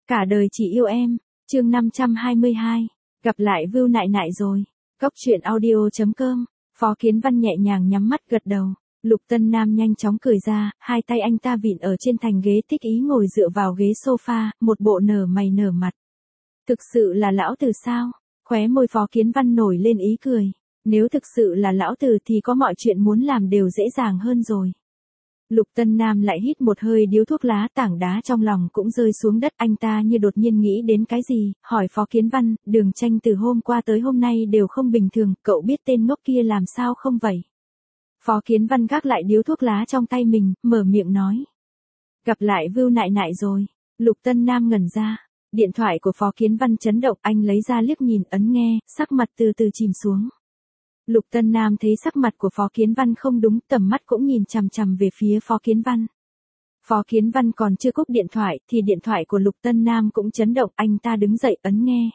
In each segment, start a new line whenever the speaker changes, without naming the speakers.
Cả đời chỉ yêu em, chương 522. Gặp lại Vưu Nại Nại rồi. Cốc truyện audio.com. Phó Kiến Văn nhẹ nhàng nhắm mắt gật đầu. Lục Tân Nam nhanh chóng cười ra, hai tay anh ta vịn ở trên thành ghế thích ý ngồi dựa vào ghế sofa, một bộ nở mày nở mặt. Thực sự là lão tử sao? Khóe môi Phó Kiến Văn nổi lên ý cười. Nếu thực sự là lão tử thì có mọi chuyện muốn làm đều dễ dàng hơn rồi. Lục Tân Nam lại hít một hơi điếu thuốc lá, tảng đá trong lòng cũng rơi xuống đất. Anh ta như đột nhiên nghĩ đến cái gì, hỏi Phó Kiến Văn, Đường Tranh từ hôm qua tới hôm nay đều không bình thường, cậu biết tên ngốc kia làm sao không vậy? Phó Kiến Văn gác lại điếu thuốc lá trong tay mình, mở miệng nói. Gặp lại Vưu Nại Nại rồi. Lục Tân Nam ngẩn ra. Điện thoại của Phó Kiến Văn chấn động, anh lấy ra liếc nhìn ấn nghe, sắc mặt từ từ chìm xuống. Lục Tân Nam thấy sắc mặt của Phó Kiến Văn không đúng, tầm mắt cũng nhìn chằm chằm về phía Phó Kiến Văn. Phó Kiến Văn còn chưa cúp điện thoại, thì điện thoại của Lục Tân Nam cũng chấn động, anh ta đứng dậy ấn nghe.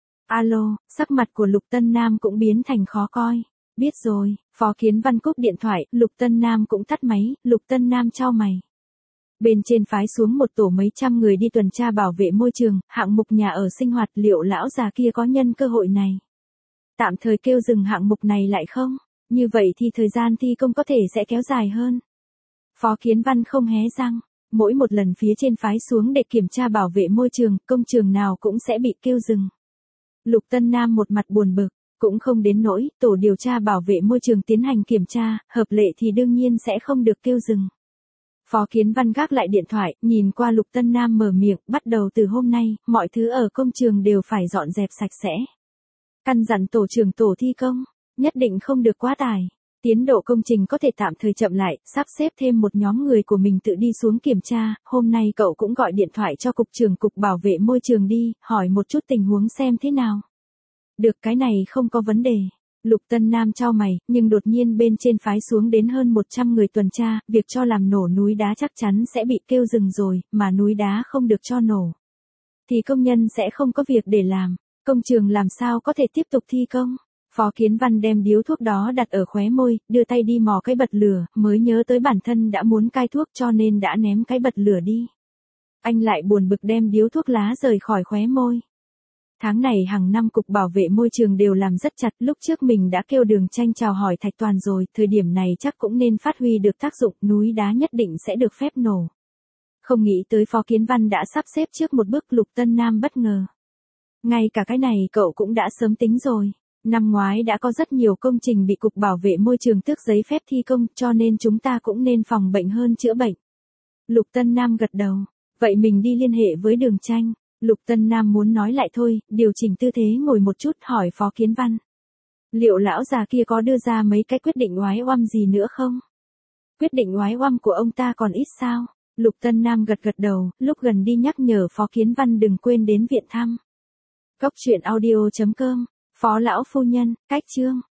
Alo, sắc mặt của Lục Tân Nam cũng biến thành khó coi. Biết rồi, Phó Kiến Văn cúp điện thoại, Lục Tân Nam cũng tắt máy, Lục Tân Nam chau mày. Bên trên phái xuống một tổ mấy trăm người đi tuần tra bảo vệ môi trường, hạng mục nhà ở sinh hoạt, liệu lão già kia có nhân cơ hội này tạm thời kêu dừng hạng mục này lại không? Như vậy thì thời gian thi công có thể sẽ kéo dài hơn. Phó Kiến Văn không hé răng. Mỗi một lần phía trên phái xuống để kiểm tra bảo vệ môi trường, công trường nào cũng sẽ bị kêu dừng. Lục Tân Nam một mặt buồn bực, cũng không đến nỗi, tổ điều tra bảo vệ môi trường tiến hành kiểm tra, hợp lệ thì đương nhiên sẽ không được kêu dừng. Phó Kiến Văn gác lại điện thoại, nhìn qua Lục Tân Nam mở miệng, bắt đầu từ hôm nay, mọi thứ ở công trường đều phải dọn dẹp sạch sẽ. Căn dặn tổ trưởng tổ thi công, nhất định không được quá tải. Tiến độ công trình có thể tạm thời chậm lại, sắp xếp thêm một nhóm người của mình tự đi xuống kiểm tra. Hôm nay cậu cũng gọi điện thoại cho cục trưởng cục bảo vệ môi trường đi, hỏi một chút tình huống xem thế nào. Được, cái này không có vấn đề. Lục Tân Nam chau mày, nhưng đột nhiên bên trên phái xuống đến hơn 100 người tuần tra, việc cho làm nổ núi đá chắc chắn sẽ bị kêu dừng rồi, mà núi đá không được cho nổ thì công nhân sẽ không có việc để làm. Công trường làm sao có thể tiếp tục thi công? Phó Kiến Văn đem điếu thuốc đó đặt ở khóe môi, đưa tay đi mò cái bật lửa, mới nhớ tới bản thân đã muốn cai thuốc cho nên đã ném cái bật lửa đi. Anh lại buồn bực đem điếu thuốc lá rời khỏi khóe môi. Tháng này hàng năm cục bảo vệ môi trường đều làm rất chặt, lúc trước mình đã kêu Đường Tranh chào hỏi Thạch Toàn rồi, thời điểm này chắc cũng nên phát huy được tác dụng, núi đá nhất định sẽ được phép nổ. Không nghĩ tới Phó Kiến Văn đã sắp xếp trước một bước. Lục Tân Nam bất ngờ. Ngay cả cái này cậu cũng đã sớm tính rồi. Năm ngoái đã có rất nhiều công trình bị cục bảo vệ môi trường tước giấy phép thi công, cho nên chúng ta cũng nên phòng bệnh hơn chữa bệnh. Lục Tân Nam gật đầu. Vậy mình đi liên hệ với Đường Tranh. Lục Tân Nam muốn nói lại thôi, điều chỉnh tư thế ngồi một chút, hỏi Phó Kiến Văn. Liệu lão già kia có đưa ra mấy cái quyết định oái oăm gì nữa không? Quyết định oái oăm của ông ta còn ít sao? Lục Tân Nam gật gật đầu, lúc gần đi nhắc nhở Phó Kiến Văn đừng quên đến viện thăm. Cốc truyện audio.com. Phó lão phu nhân, cách chương.